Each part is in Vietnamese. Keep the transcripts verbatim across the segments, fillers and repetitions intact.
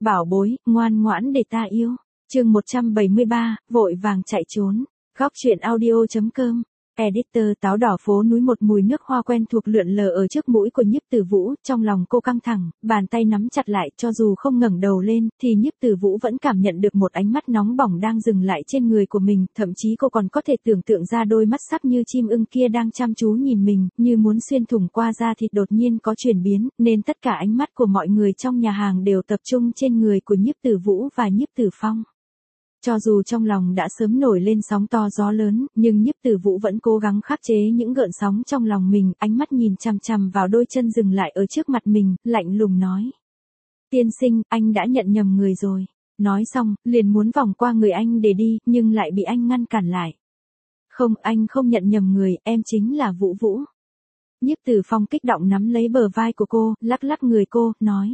bảo bối, ngoan ngoãn để ta yêu. Chương một trăm bảy mươi ba, vội vàng chạy trốn. Góc truyện audio chấm com. Editor. Táo đỏ phố núi, một mùi nước hoa quen thuộc lượn lờ ở trước mũi của Nhiếp Tử Vũ, trong lòng cô căng thẳng, bàn tay nắm chặt lại, cho dù không ngẩng đầu lên, thì Nhiếp Tử Vũ vẫn cảm nhận được một ánh mắt nóng bỏng đang dừng lại trên người của mình, thậm chí cô còn có thể tưởng tượng ra đôi mắt sắc như chim ưng kia đang chăm chú nhìn mình, như muốn xuyên thủng qua da thịt đột nhiên có chuyển biến, nên tất cả ánh mắt của mọi người trong nhà hàng đều tập trung trên người của Nhiếp Tử Vũ và Nhiếp Tử Phong. Cho dù trong lòng đã sớm nổi lên sóng to gió lớn, nhưng Nhiếp Tử Vũ vẫn cố gắng khắc chế những gợn sóng trong lòng mình, ánh mắt nhìn chằm chằm vào đôi chân dừng lại ở trước mặt mình, lạnh lùng nói. Tiên sinh, anh đã nhận nhầm người rồi. Nói xong, liền muốn vòng qua người anh để đi, nhưng lại bị anh ngăn cản lại. Không, anh không nhận nhầm người, em chính là Vũ Vũ. Nhiếp Tử Phong kích động nắm lấy bờ vai của cô, lắc lắc người cô, nói.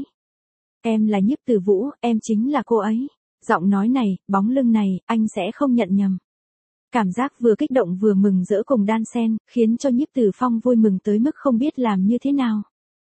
Em là Nhiếp Tử Vũ, em chính là cô ấy. Giọng nói này, bóng lưng này, anh sẽ không nhận nhầm. Cảm giác vừa kích động vừa mừng rỡ cùng đan xen, khiến cho Nhiếp Tử Phong vui mừng tới mức không biết làm như thế nào.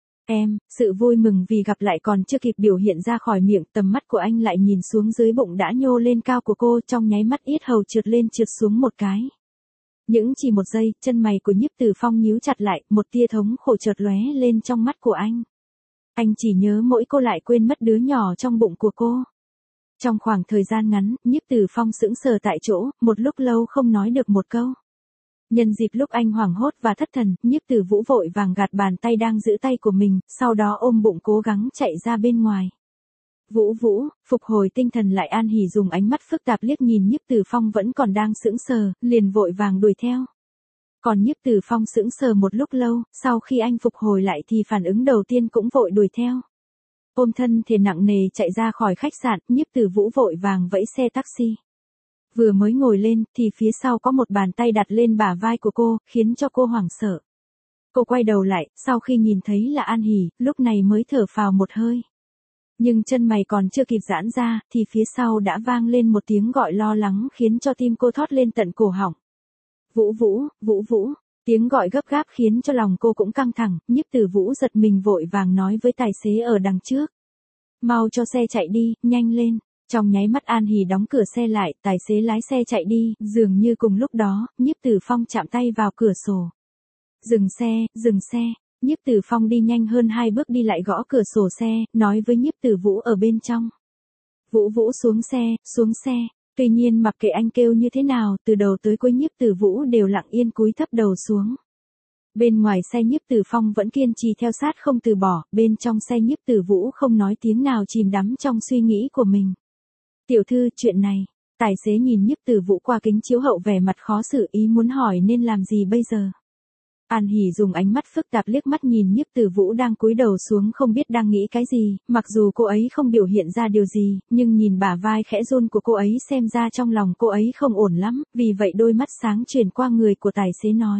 Em, sự vui mừng vì gặp lại còn chưa kịp biểu hiện ra khỏi miệng, tầm mắt của anh lại nhìn xuống dưới bụng đã nhô lên cao của cô, trong nháy mắt yết hầu trượt lên trượt xuống một cái. Những chỉ một giây, chân mày của Nhiếp Tử Phong nhíu chặt lại, một tia thống khổ chợt lóe lên trong mắt của anh. Anh chỉ nhớ mỗi cô lại quên mất đứa nhỏ trong bụng của cô. Trong khoảng thời gian ngắn, Nhiếp Tử Phong sững sờ tại chỗ, một lúc lâu không nói được một câu. Nhân dịp lúc anh hoảng hốt và thất thần, Nhiếp Tử Vũ vội vàng gạt bàn tay đang giữ tay của mình, sau đó ôm bụng cố gắng chạy ra bên ngoài. Vũ Vũ, phục hồi tinh thần lại, An Hỉ dùng ánh mắt phức tạp liếc nhìn Nhiếp Tử Phong vẫn còn đang sững sờ, liền vội vàng đuổi theo. Còn Nhiếp Tử Phong sững sờ một lúc lâu, sau khi anh phục hồi lại thì phản ứng đầu tiên cũng vội đuổi theo. Ôm thân thể nặng nề chạy ra khỏi khách sạn, Nhiếp Tử Vũ vội vàng vẫy xe taxi. Vừa mới ngồi lên, thì phía sau có một bàn tay đặt lên bả vai của cô, khiến cho cô hoảng sợ. Cô quay đầu lại, sau khi nhìn thấy là An Hỉ, lúc này mới thở phào một hơi. Nhưng chân mày còn chưa kịp giãn ra, thì phía sau đã vang lên một tiếng gọi lo lắng khiến cho tim cô thót lên tận cổ họng. Vũ Vũ, Vũ Vũ. Tiếng gọi gấp gáp khiến cho lòng cô cũng căng thẳng, Nhiếp Tử Vũ giật mình vội vàng nói với tài xế ở đằng trước. Mau cho xe chạy đi, nhanh lên. Trong nháy mắt An Hỉ đóng cửa xe lại, tài xế lái xe chạy đi, dường như cùng lúc đó, Nhiếp Tử Phong chạm tay vào cửa sổ. Dừng xe, dừng xe. Nhiếp Tử Phong đi nhanh hơn hai bước đi lại gõ cửa sổ xe, nói với Nhiếp Tử Vũ ở bên trong. Vũ Vũ xuống xe, xuống xe. Tuy nhiên mặc kệ anh kêu như thế nào, từ đầu tới cuối Nhiếp Tử Vũ đều lặng yên cúi thấp đầu xuống. Bên ngoài xe Nhiếp Tử Phong vẫn kiên trì theo sát không từ bỏ, bên trong xe Nhiếp Tử Vũ không nói tiếng nào chìm đắm trong suy nghĩ của mình. Tiểu thư, chuyện này, tài xế nhìn Nhiếp Tử Vũ qua kính chiếu hậu vẻ mặt khó xử, ý muốn hỏi nên làm gì bây giờ. An Hỉ dùng ánh mắt phức tạp liếc mắt nhìn Nhiếp Tử Vũ đang cúi đầu xuống không biết đang nghĩ cái gì, mặc dù cô ấy không biểu hiện ra điều gì, nhưng nhìn bả vai khẽ run của cô ấy xem ra trong lòng cô ấy không ổn lắm, vì vậy đôi mắt sáng chuyển qua người của tài xế nói.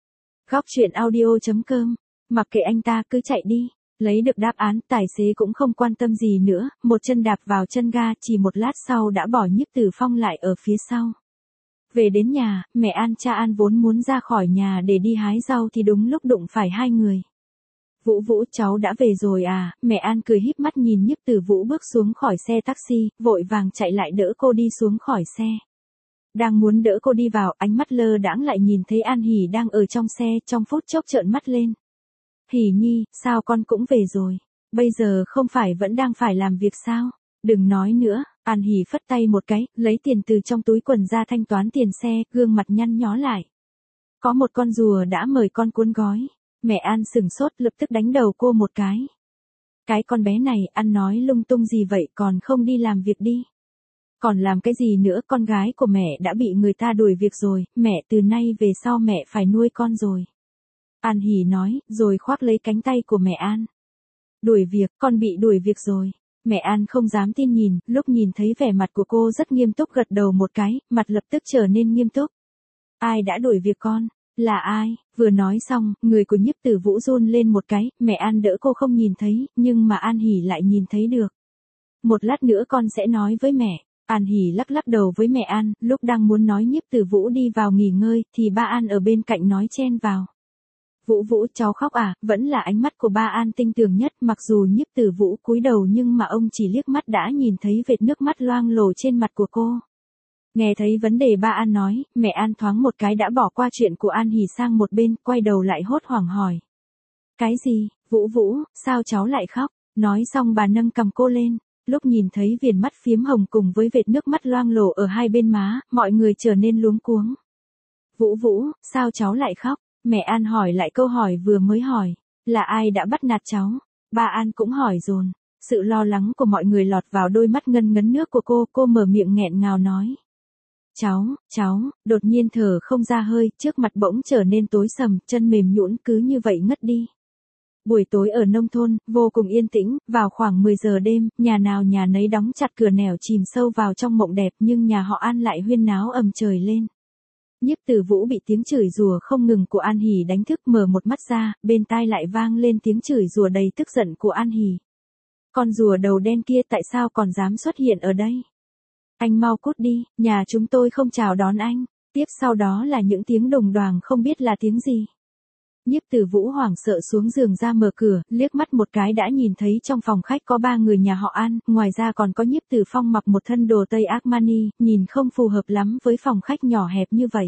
Góc truyện audio chấm com, mặc kệ anh ta cứ chạy đi. Lấy được đáp án, tài xế cũng không quan tâm gì nữa, một chân đạp vào chân ga, chỉ một lát sau đã bỏ Nhiếp Tử Phong lại ở phía sau. Về đến nhà, mẹ An cha An vốn muốn ra khỏi nhà để đi hái rau thì đúng lúc đụng phải hai người. Vũ Vũ, cháu đã về rồi à, mẹ An cười híp mắt nhìn Nhiếp Tử Vũ bước xuống khỏi xe taxi, vội vàng chạy lại đỡ cô đi xuống khỏi xe. Đang muốn đỡ cô đi vào, ánh mắt lơ đãng lại nhìn thấy An Hỉ đang ở trong xe, trong phút chốc trợn mắt lên. Hỉ Nhi, sao con cũng về rồi, bây giờ không phải vẫn đang phải làm việc sao, đừng nói nữa. An Hỉ phất tay một cái, lấy tiền từ trong túi quần ra thanh toán tiền xe, gương mặt nhăn nhó lại. Có một con rùa đã mời con cuốn gói. Mẹ An sừng sốt lập tức đánh đầu cô một cái. Cái con bé này ăn nói lung tung gì vậy, còn không đi làm việc đi. Còn làm cái gì nữa, con gái của mẹ đã bị người ta đuổi việc rồi, mẹ từ nay về sau mẹ phải nuôi con rồi. An Hỉ nói, rồi khoác lấy cánh tay của mẹ An. Đuổi việc, con bị đuổi việc rồi. Mẹ An không dám tin nhìn, lúc nhìn thấy vẻ mặt của cô rất nghiêm túc gật đầu một cái, mặt lập tức trở nên nghiêm túc. Ai đã đuổi việc con? Là ai? Vừa nói xong, người của Nhiếp Tử Vũ run lên một cái, mẹ An đỡ cô không nhìn thấy, nhưng mà An Hỉ lại nhìn thấy được. Một lát nữa con sẽ nói với mẹ. An Hỉ lắc lắc đầu với mẹ An, lúc đang muốn nói Nhiếp Tử Vũ đi vào nghỉ ngơi, thì ba An ở bên cạnh nói chen vào. Vũ Vũ, cháu khóc à? Vẫn là ánh mắt của ba An tinh tường nhất, mặc dù Nhiếp Tử Vũ cúi đầu nhưng mà ông chỉ liếc mắt đã nhìn thấy vệt nước mắt loang lổ trên mặt của cô. Nghe thấy vấn đề ba An nói, mẹ An thoáng một cái đã bỏ qua chuyện của An Hỉ sang một bên, quay đầu lại hốt hoảng hỏi. Cái gì? Vũ Vũ, sao cháu lại khóc? Nói xong bà nâng cằm cô lên, lúc nhìn thấy viền mắt phiếm hồng cùng với vệt nước mắt loang lổ ở hai bên má, mọi người trở nên luống cuống. Vũ Vũ, sao cháu lại khóc? Mẹ An hỏi lại câu hỏi vừa mới hỏi, là ai đã bắt nạt cháu? Ba An cũng hỏi dồn. Sự lo lắng của mọi người lọt vào đôi mắt ngân ngấn nước của cô, cô mở miệng nghẹn ngào nói. Cháu, cháu, đột nhiên thở không ra hơi, trước mặt bỗng trở nên tối sầm, chân mềm nhũn cứ như vậy ngất đi. Buổi tối ở nông thôn, vô cùng yên tĩnh, vào khoảng mười giờ đêm, nhà nào nhà nấy đóng chặt cửa nẻo chìm sâu vào trong mộng đẹp nhưng nhà họ An lại huyên náo ầm trời lên. Nhiếp Tử Vũ bị tiếng chửi rủa không ngừng của An Hỉ đánh thức, mở một mắt ra, bên tai lại vang lên tiếng chửi rủa đầy tức giận của An Hỉ. Con rùa đầu đen kia tại sao còn dám xuất hiện ở đây? Anh mau cút đi, nhà chúng tôi không chào đón anh. Tiếp sau đó là những tiếng đồng đoàng không biết là tiếng gì. Nhiếp Tử Vũ hoảng sợ xuống giường ra mở cửa, liếc mắt một cái đã nhìn thấy trong phòng khách có ba người nhà họ An, ngoài ra còn có Nhiếp Tử Phong mặc một thân đồ Tây Armani, nhìn không phù hợp lắm với phòng khách nhỏ hẹp như vậy.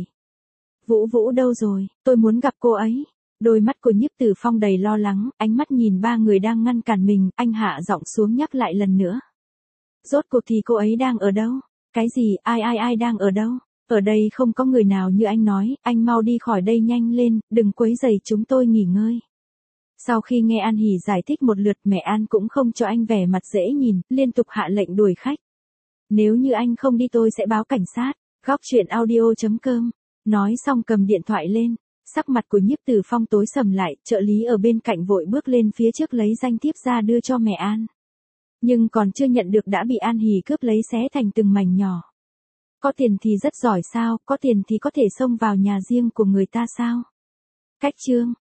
Vũ Vũ đâu rồi, tôi muốn gặp cô ấy. Đôi mắt của Nhiếp Tử Phong đầy lo lắng, ánh mắt nhìn ba người đang ngăn cản mình, anh hạ giọng xuống nhắc lại lần nữa. Rốt cuộc thì cô ấy đang ở đâu? Cái gì, ai ai ai đang ở đâu? Ở đây không có người nào như anh nói, anh mau đi khỏi đây nhanh lên, đừng quấy rầy chúng tôi nghỉ ngơi. Sau khi nghe An Hỉ giải thích một lượt, mẹ An cũng không cho anh vẻ mặt dễ nhìn, liên tục hạ lệnh đuổi khách. Nếu như anh không đi tôi sẽ báo cảnh sát. Góc truyện audio chấm com. Nói xong cầm điện thoại lên, sắc mặt của Nhiếp Tử Phong tối sầm lại, trợ lý ở bên cạnh vội bước lên phía trước lấy danh thiếp ra đưa cho mẹ An. Nhưng còn chưa nhận được đã bị An Hỉ cướp lấy xé thành từng mảnh nhỏ. Có tiền thì rất giỏi sao, có tiền thì có thể xông vào nhà riêng của người ta sao? Cách chương